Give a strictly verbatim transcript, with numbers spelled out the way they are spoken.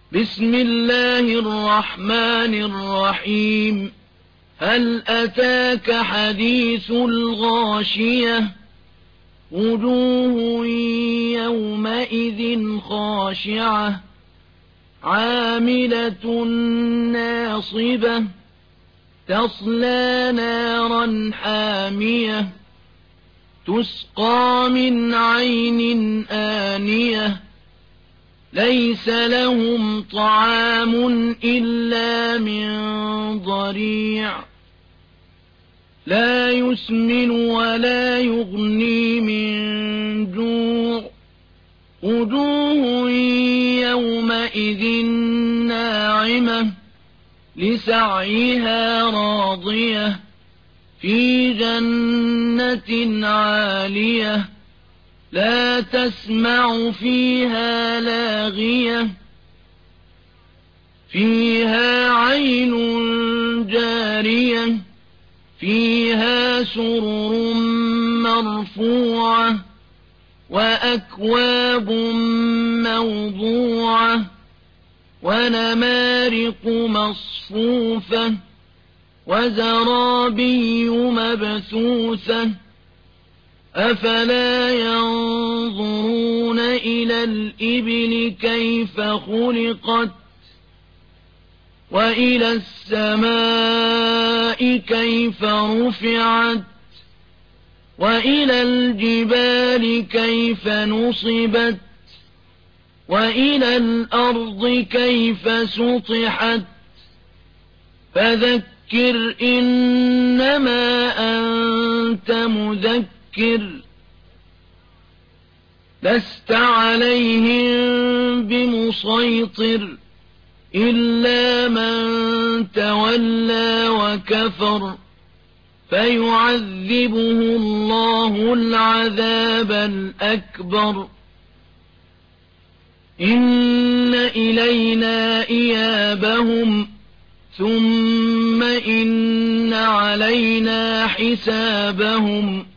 بسم الله الرحمن الرحيم هل أتاك حديث الغاشية وجوه يومئذ خاشعة عاملة ناصبة تصلى نارا حامية تسقى من عين آنية ليس لهم طعام إلا من ضريع لا يسمن ولا يغني من جوع وجوه يومئذ ناعمة لسعيها راضية في جنة عالية لا تسمع فيها لاغية فيها عين جارية فيها سرر مرفوعة وأكواب موضوعة ونمارق مصفوفة وزرابي مبثوثة أفلا ينظرون إلى الإبل كيف خلقت وإلى السماء كيف رفعت وإلى الجبال كيف نصبت وإلى الأرض كيف سطحت فذكر إنما أنت مذكر لست عليهم بمسيطر إلا من تولى وكفر فيعذبه الله العذاب الأكبر إن إلينا إيابهم ثم إن علينا حسابهم